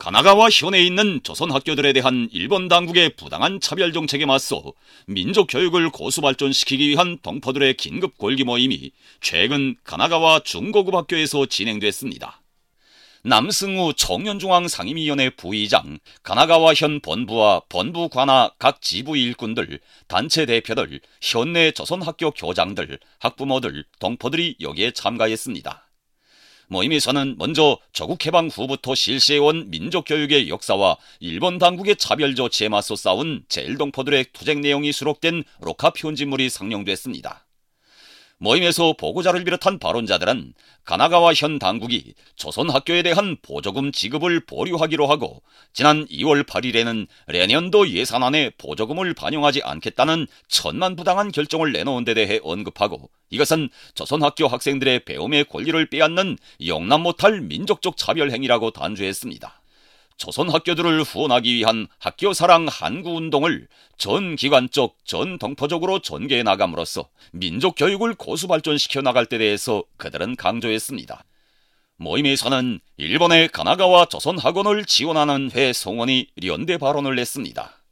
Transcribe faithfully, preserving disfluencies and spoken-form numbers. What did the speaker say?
가나가와 현해에 있는 조선 학교들에 대한 일본 당국의 부당한 차별 정책에 맞서 민족 교육을 고수 발전시키기 위한 동포들의 긴급 골기 모임이 최근 가나가와 중고급 학교에서 진행됐습니다. 남승우 청년중앙 상임위원회 부의장, 가나가와 현 본부와 본부 관하 각 지부 일꾼들, 단체 대표들, 현내 조선학교 교장들, 학부모들, 동포들이 여기에 참가했습니다. 모임에서는 먼저 조국해방 후부터 실시해온 민족교육의 역사와 일본 당국의 차별 조치에 맞서 싸운 제일동포들의 투쟁 내용이 수록된 녹화 편집물이 상영됐습니다. 모임에서 보고자를 비롯한 발언자들은 가나가와 현 당국이 조선학교에 대한 보조금 지급을 보류하기로 하고 지난 이월 팔일에는 내년도 예산안에 보조금을 반영하지 않겠다는 천만부당한 결정을 내놓은 데 대해 언급하고 이것은 조선학교 학생들의 배움의 권리를 빼앗는 용납 못할 민족적 차별 행위라고 단죄했습니다. 조선 학교들을 후원하기 위한 학교사랑 한구운동을 전 기관적, 전 동포적으로 전개해 나감으로써 민족교육을 고수 발전시켜 나갈 때 대해서 그들은 강조했습니다. 모임에서는 일본의 가나가와 조선 학원을 지원하는 회 성원이 연대 발언을 냈습니다.